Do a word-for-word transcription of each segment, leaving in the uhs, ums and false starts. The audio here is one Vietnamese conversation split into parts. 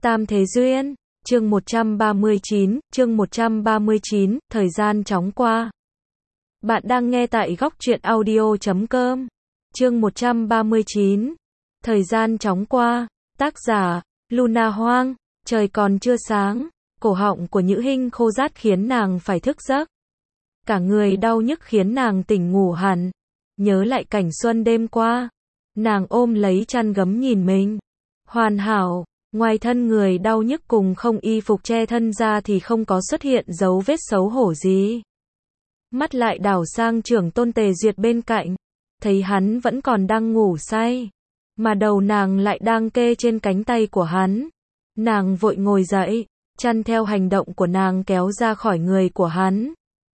Tam Thế Duyên, chương một trăm ba mươi chín, chương một trăm ba mươi chín, thời gian chóng qua. Bạn đang nghe tại góc truyện audio chấm com. Chương một trăm ba mươi chín, thời gian chóng qua, tác giả, Luna Hoang, trời còn chưa sáng, cổ họng của Nhữ Hinh khô rát khiến nàng phải thức giấc. Cả người đau nhức khiến nàng tỉnh ngủ hẳn, nhớ lại cảnh xuân đêm qua. Nàng ôm lấy chăn gấm nhìn mình. Hoàn hảo. Ngoài thân người đau nhức cùng không y phục che thân ra thì không có xuất hiện dấu vết xấu hổ gì. Mắt lại đảo sang Trưởng Tôn Tề Duyệt bên cạnh, thấy hắn vẫn còn đang ngủ say, mà đầu nàng lại đang kê trên cánh tay của hắn. Nàng vội ngồi dậy, chăn theo hành động của nàng kéo ra khỏi người của hắn,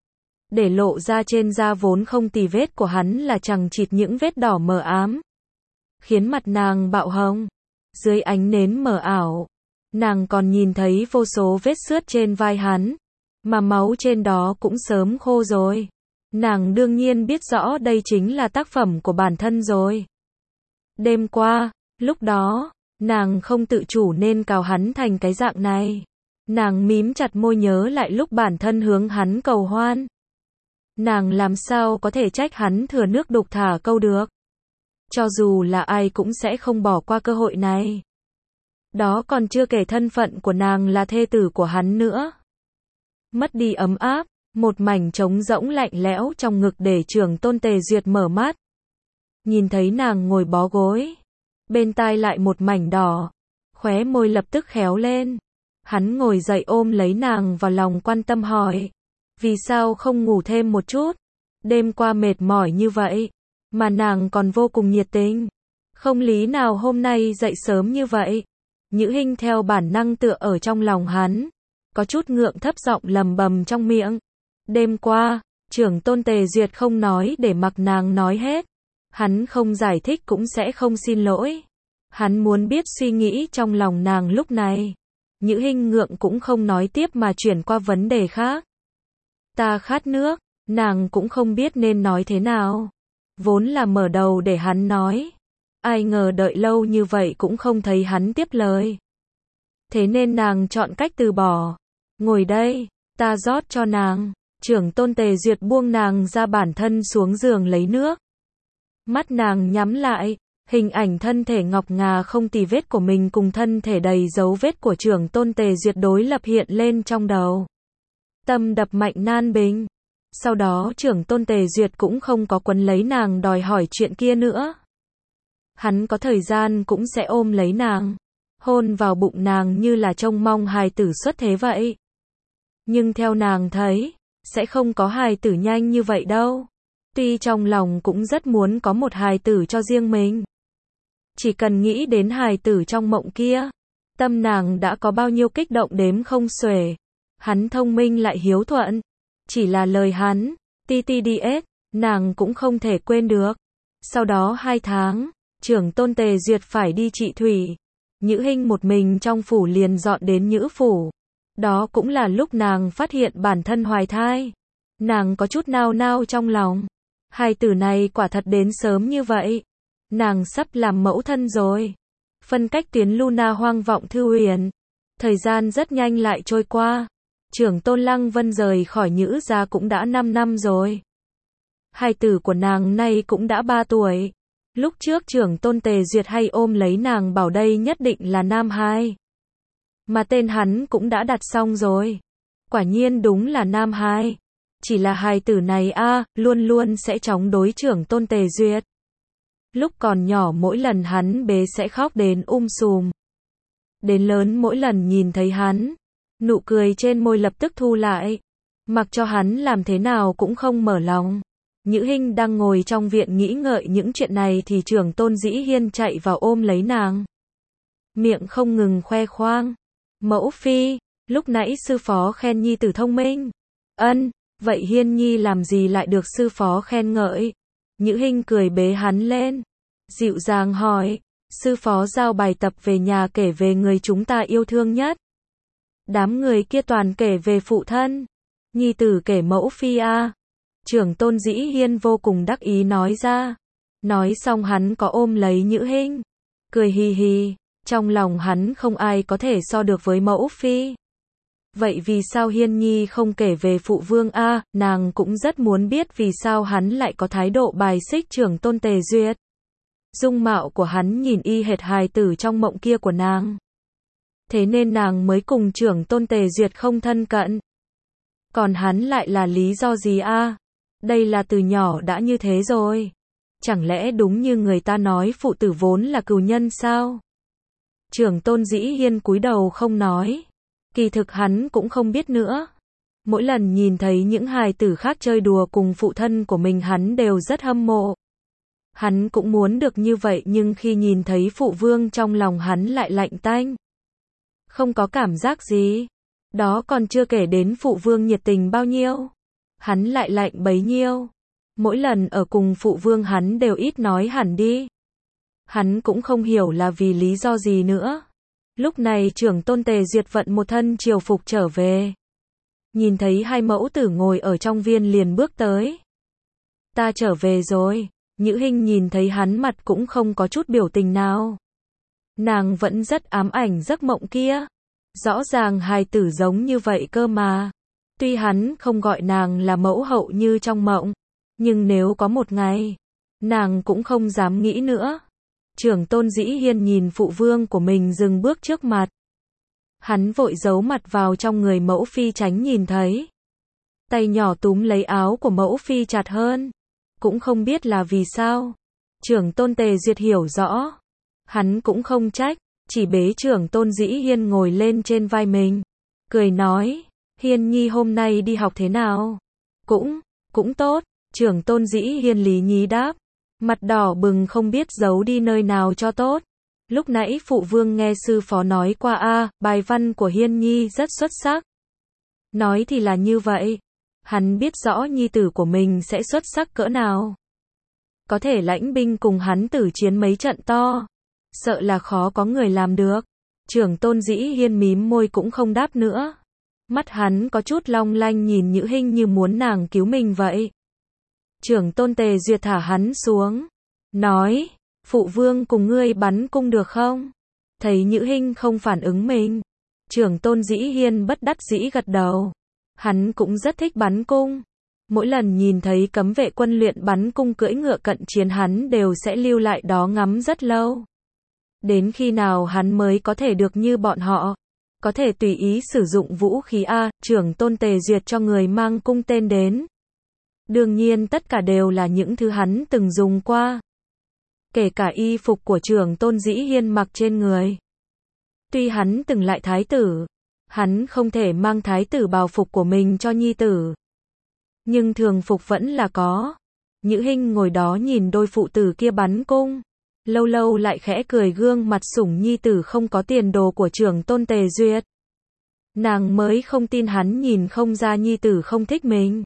để lộ ra trên da vốn không tì vết của hắn là chằng chịt những vết đỏ mờ ám, khiến mặt nàng bạo hồng. Dưới ánh nến mờ ảo, nàng còn nhìn thấy vô số vết xước trên vai hắn, mà máu trên đó cũng sớm khô rồi. Nàng đương nhiên biết rõ đây chính là tác phẩm của bản thân rồi. Đêm qua, lúc đó, nàng không tự chủ nên cào hắn thành cái dạng này. Nàng mím chặt môi nhớ lại lúc bản thân hướng hắn cầu hoan. Nàng làm sao có thể trách hắn thừa nước đục thả câu được. Cho dù là ai cũng sẽ không bỏ qua cơ hội này. Đó còn chưa kể thân phận của nàng là thê tử của hắn nữa. Mất đi ấm áp, một mảnh trống rỗng lạnh lẽo trong ngực để Trưởng Tôn Tề Duyệt mở mắt. Nhìn thấy nàng ngồi bó gối, bên tai lại một mảnh đỏ, khóe môi lập tức khéo lên. Hắn ngồi dậy ôm lấy nàng vào lòng quan tâm hỏi, vì sao không ngủ thêm một chút? Đêm qua mệt mỏi như vậy, mà nàng còn vô cùng nhiệt tình. Không lý nào hôm nay dậy sớm như vậy. Nhữ Hinh theo bản năng tựa ở trong lòng hắn, có chút ngượng thấp giọng lầm bầm trong miệng. Đêm qua, Trưởng Tôn Tề Duyệt không nói để mặc nàng nói hết. Hắn không giải thích cũng sẽ không xin lỗi. Hắn muốn biết suy nghĩ trong lòng nàng lúc này. Nhữ Hinh ngượng cũng không nói tiếp mà chuyển qua vấn đề khác. Ta khát nước, nàng cũng không biết nên nói thế nào. Vốn là mở đầu để hắn nói. Ai ngờ đợi lâu như vậy cũng không thấy hắn tiếp lời. Thế nên nàng chọn cách từ bỏ. Ngồi đây, ta rót cho nàng. Trưởng Tôn Tề Duyệt buông nàng ra bản thân xuống giường lấy nước. Mắt nàng nhắm lại, hình ảnh thân thể ngọc ngà không tì vết của mình cùng thân thể đầy dấu vết của Trưởng Tôn Tề Duyệt đối lập hiện lên trong đầu. Tâm đập mạnh nan bình. Sau đó Trưởng Tôn Tề Duyệt cũng không có quấn lấy nàng đòi hỏi chuyện kia nữa. Hắn có thời gian cũng sẽ ôm lấy nàng, hôn vào bụng nàng như là trông mong hài tử xuất thế vậy. Nhưng theo nàng thấy, sẽ không có hài tử nhanh như vậy đâu. Tuy trong lòng cũng rất muốn có một hài tử cho riêng mình. Chỉ cần nghĩ đến hài tử trong mộng kia, tâm nàng đã có bao nhiêu kích động đếm không xuể. Hắn thông minh lại hiếu thuận. Chỉ là lời hắn, tê tê đê ét, nàng cũng không thể quên được. Sau đó hai tháng, Trưởng Tôn Tề Duyệt phải đi trị thủy. Nhữ Hinh một mình trong phủ liền dọn đến Nhữ phủ. Đó cũng là lúc nàng phát hiện bản thân hoài thai. Nàng có chút nao nao trong lòng. Hài tử này quả thật đến sớm như vậy. Nàng sắp làm mẫu thân rồi. Phân cách tuyến Luna Hoang vọng thư huyền. Thời gian rất nhanh lại trôi qua. Trưởng Tôn Lăng Vân rời khỏi Nhữ gia cũng đã năm năm rồi. Hài tử của nàng nay cũng đã ba tuổi. Lúc trước Trưởng Tôn Tề Duyệt hay ôm lấy nàng bảo đây nhất định là nam hai. Mà tên hắn cũng đã đặt xong rồi. Quả nhiên đúng là nam hai. Chỉ là hài tử này a à, luôn luôn sẽ chống đối Trưởng Tôn Tề Duyệt. Lúc còn nhỏ mỗi lần hắn bế sẽ khóc đến um sùm. Đến lớn mỗi lần nhìn thấy hắn, nụ cười trên môi lập tức thu lại. Mặc cho hắn làm thế nào cũng không mở lòng. Nhữ Hinh đang ngồi trong viện nghĩ ngợi những chuyện này thì Trưởng Tôn Dĩ Hiên chạy vào ôm lấy nàng. Miệng không ngừng khoe khoang. Mẫu phi, lúc nãy sư phó khen nhi tử thông minh. Ân, vậy Hiên nhi làm gì lại được sư phó khen ngợi? Nhữ Hinh cười bế hắn lên. Dịu dàng hỏi, sư phó giao bài tập về nhà kể về người chúng ta yêu thương nhất. Đám người kia toàn kể về phụ thân. Nhi tử kể mẫu phi a à. Trưởng Tôn Dĩ Hiên vô cùng đắc ý nói ra. Nói xong hắn có ôm lấy Nhữ Hinh. Cười hì hì. Trong lòng hắn không ai có thể so được với mẫu phi. Vậy vì sao Hiên Nhi không kể về phụ vương a? Nàng cũng rất muốn biết vì sao hắn lại có thái độ bài xích Trưởng Tôn Tề Duyệt. Dung mạo của hắn nhìn y hệt hài tử trong mộng kia của nàng. Thế nên nàng mới cùng Trưởng Tôn Tề Duyệt không thân cận. Còn hắn lại là lý do gì a? Đây là từ nhỏ đã như thế rồi. Chẳng lẽ đúng như người ta nói phụ tử vốn là cừu nhân sao? Trưởng Tôn Dĩ Hiên cúi đầu không nói. Kỳ thực hắn cũng không biết nữa. Mỗi lần nhìn thấy những hài tử khác chơi đùa cùng phụ thân của mình hắn đều rất hâm mộ. Hắn cũng muốn được như vậy nhưng khi nhìn thấy phụ vương trong lòng hắn lại lạnh tanh. Không có cảm giác gì. Đó còn chưa kể đến phụ vương nhiệt tình bao nhiêu. Hắn lại lạnh bấy nhiêu. Mỗi lần ở cùng phụ vương hắn đều ít nói hẳn đi. Hắn cũng không hiểu là vì lý do gì nữa. Lúc này Trưởng Tôn Tề Duyệt vận một thân triều phục trở về. Nhìn thấy hai mẫu tử ngồi ở trong viên liền bước tới. Ta trở về rồi. Nhữ Hinh nhìn thấy hắn mặt cũng không có chút biểu tình nào. Nàng vẫn rất ám ảnh giấc mộng kia. Rõ ràng hài tử giống như vậy cơ mà. Tuy hắn không gọi nàng là mẫu hậu như trong mộng. Nhưng nếu có một ngày, nàng cũng không dám nghĩ nữa. Trưởng Tôn Dĩ Hiên nhìn phụ vương của mình dừng bước trước mặt. Hắn vội giấu mặt vào trong người mẫu phi tránh nhìn thấy. Tay nhỏ túm lấy áo của mẫu phi chặt hơn. Cũng không biết là vì sao. Trưởng Tôn Tề Duyệt hiểu rõ. Hắn cũng không trách, chỉ bế Trưởng Tôn Dĩ Hiên ngồi lên trên vai mình. Cười nói, Hiên Nhi hôm nay đi học thế nào? Cũng, cũng tốt. Trưởng Tôn Dĩ Hiên lý nhí đáp. Mặt đỏ bừng không biết giấu đi nơi nào cho tốt. Lúc nãy phụ vương nghe sư phó nói qua a, bài văn của Hiên Nhi rất xuất sắc. Nói thì là như vậy. Hắn biết rõ nhi tử của mình sẽ xuất sắc cỡ nào. Có thể lãnh binh cùng hắn tử chiến mấy trận to. Sợ là khó có người làm được. Trưởng Tôn Dĩ Hiên mím môi cũng không đáp nữa. Mắt hắn có chút long lanh nhìn Nhữ Hinh như muốn nàng cứu mình vậy. Trưởng Tôn Tề Duyệt thả hắn xuống. Nói, phụ vương cùng ngươi bắn cung được không? Thấy Nhữ Hinh không phản ứng mình. Trưởng Tôn Dĩ Hiên bất đắc dĩ gật đầu. Hắn cũng rất thích bắn cung. Mỗi lần nhìn thấy cấm vệ quân luyện bắn cung cưỡi ngựa cận chiến hắn đều sẽ lưu lại đó ngắm rất lâu. Đến khi nào hắn mới có thể được như bọn họ? Có thể tùy ý sử dụng vũ khí a? Trưởng Tôn Tề Duyệt cho người mang cung tên đến. Đương nhiên tất cả đều là những thứ hắn từng dùng qua. Kể cả y phục của Trưởng Tôn Dĩ Hiên mặc trên người. Tuy hắn từng lại thái tử, hắn không thể mang thái tử bào phục của mình cho nhi tử. Nhưng thường phục vẫn là có. Nhữ Hinh ngồi đó nhìn đôi phụ tử kia bắn cung. Lâu lâu lại khẽ cười gương mặt sủng nhi tử không có tiền đồ của Trưởng Tôn Tề Duyệt. Nàng mới không tin hắn nhìn không ra nhi tử không thích mình.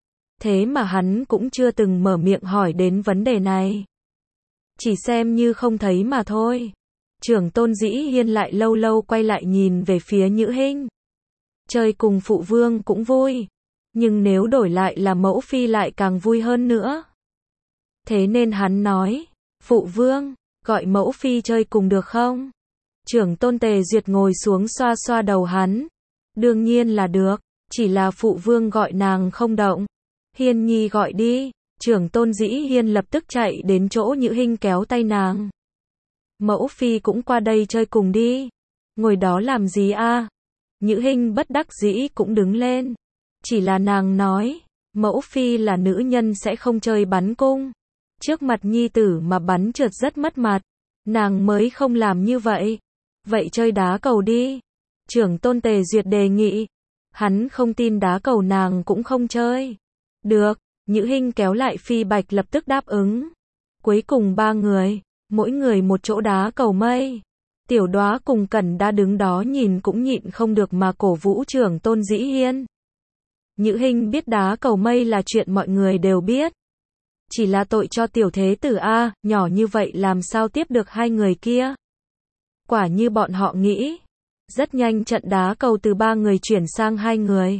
Thế mà hắn cũng chưa từng mở miệng hỏi đến vấn đề này. Chỉ xem như không thấy mà thôi. Trưởng Tôn Dĩ Hiên lại lâu lâu quay lại nhìn về phía Nhữ Hinh. Chơi cùng phụ vương cũng vui. Nhưng nếu đổi lại là mẫu phi lại càng vui hơn nữa. Thế nên hắn nói, phụ vương, gọi mẫu phi chơi cùng được không? Trưởng Tôn Tề Duyệt ngồi xuống xoa xoa đầu hắn. Đương nhiên là được, chỉ là phụ vương gọi nàng không động. Hiên Nhi gọi đi. Trưởng Tôn Dĩ Hiên lập tức chạy đến chỗ Nhữ Hinh kéo tay nàng. Mẫu phi cũng qua đây chơi cùng đi. Ngồi đó làm gì a? Nhữ Hinh bất đắc dĩ cũng đứng lên. Chỉ là nàng nói, mẫu phi là nữ nhân sẽ không chơi bắn cung. Trước mặt nhi tử mà bắn trượt rất mất mặt. Nàng mới không làm như vậy. Vậy chơi đá cầu đi. Trưởng Tôn Tề Duyệt đề nghị. Hắn không tin đá cầu nàng cũng không chơi. Được, Nhữ Hinh kéo lại Phi Bạch lập tức đáp ứng. Cuối cùng ba người, mỗi người một chỗ đá cầu mây. Tiểu Đóa cùng Cẩn đã đứng đó nhìn cũng nhịn không được mà cổ vũ Trưởng Tôn Dĩ Hiên. Nhữ Hinh biết đá cầu mây là chuyện mọi người đều biết. Chỉ là tội cho tiểu thế tử a, nhỏ như vậy làm sao tiếp được hai người kia. Quả như bọn họ nghĩ. Rất nhanh trận đá cầu từ ba người chuyển sang hai người.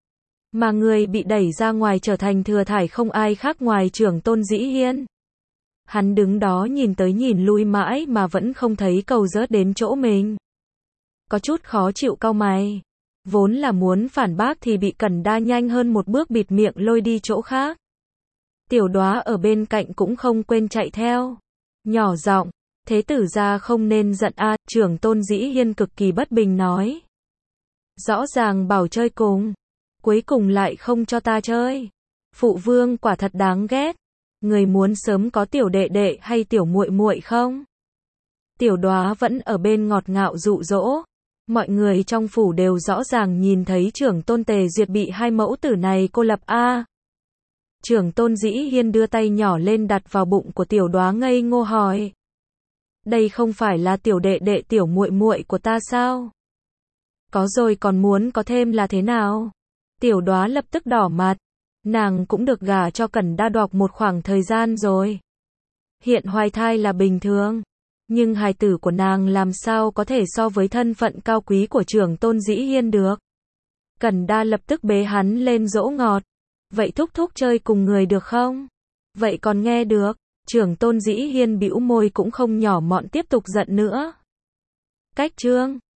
Mà người bị đẩy ra ngoài trở thành thừa thải không ai khác ngoài Trưởng Tôn Dĩ Hiên. Hắn đứng đó nhìn tới nhìn lui mãi mà vẫn không thấy cầu rớt đến chỗ mình. Có chút khó chịu cau mày. Vốn là muốn phản bác thì bị Cẩn Đa nhanh hơn một bước bịt miệng lôi đi chỗ khác. Tiểu Đóa ở bên cạnh cũng không quên chạy theo. Nhỏ giọng, thế tử gia không nên giận a, trưởng tôn Dĩ Hiên cực kỳ bất bình nói. Rõ ràng bảo chơi cùng, cuối cùng lại không cho ta chơi. Phụ vương quả thật đáng ghét. Người muốn sớm có tiểu đệ đệ hay tiểu muội muội không? Tiểu Đóa vẫn ở bên ngọt ngạo dụ dỗ. Mọi người trong phủ đều rõ ràng nhìn thấy trưởng tôn Tề Duyệt bị hai mẫu tử này cô lập a. Trưởng tôn Dĩ Hiên đưa tay nhỏ lên đặt vào bụng của Tiểu Đóa ngây ngô hỏi. Đây không phải là tiểu đệ đệ tiểu muội muội của ta sao? Có rồi còn muốn có thêm là thế nào? Tiểu Đóa lập tức đỏ mặt. Nàng cũng được gả cho Cẩn Đa Độc một khoảng thời gian rồi. Hiện hoài thai là bình thường. Nhưng hài tử của nàng làm sao có thể so với thân phận cao quý của trưởng tôn Dĩ Hiên được. Cẩn Đa lập tức bế hắn lên dỗ ngọt. Vậy thúc thúc chơi cùng người được không? Vậy còn nghe được. Trưởng tôn Dĩ Hiên bĩu môi cũng không nhỏ mọn tiếp tục giận nữa. Cách chương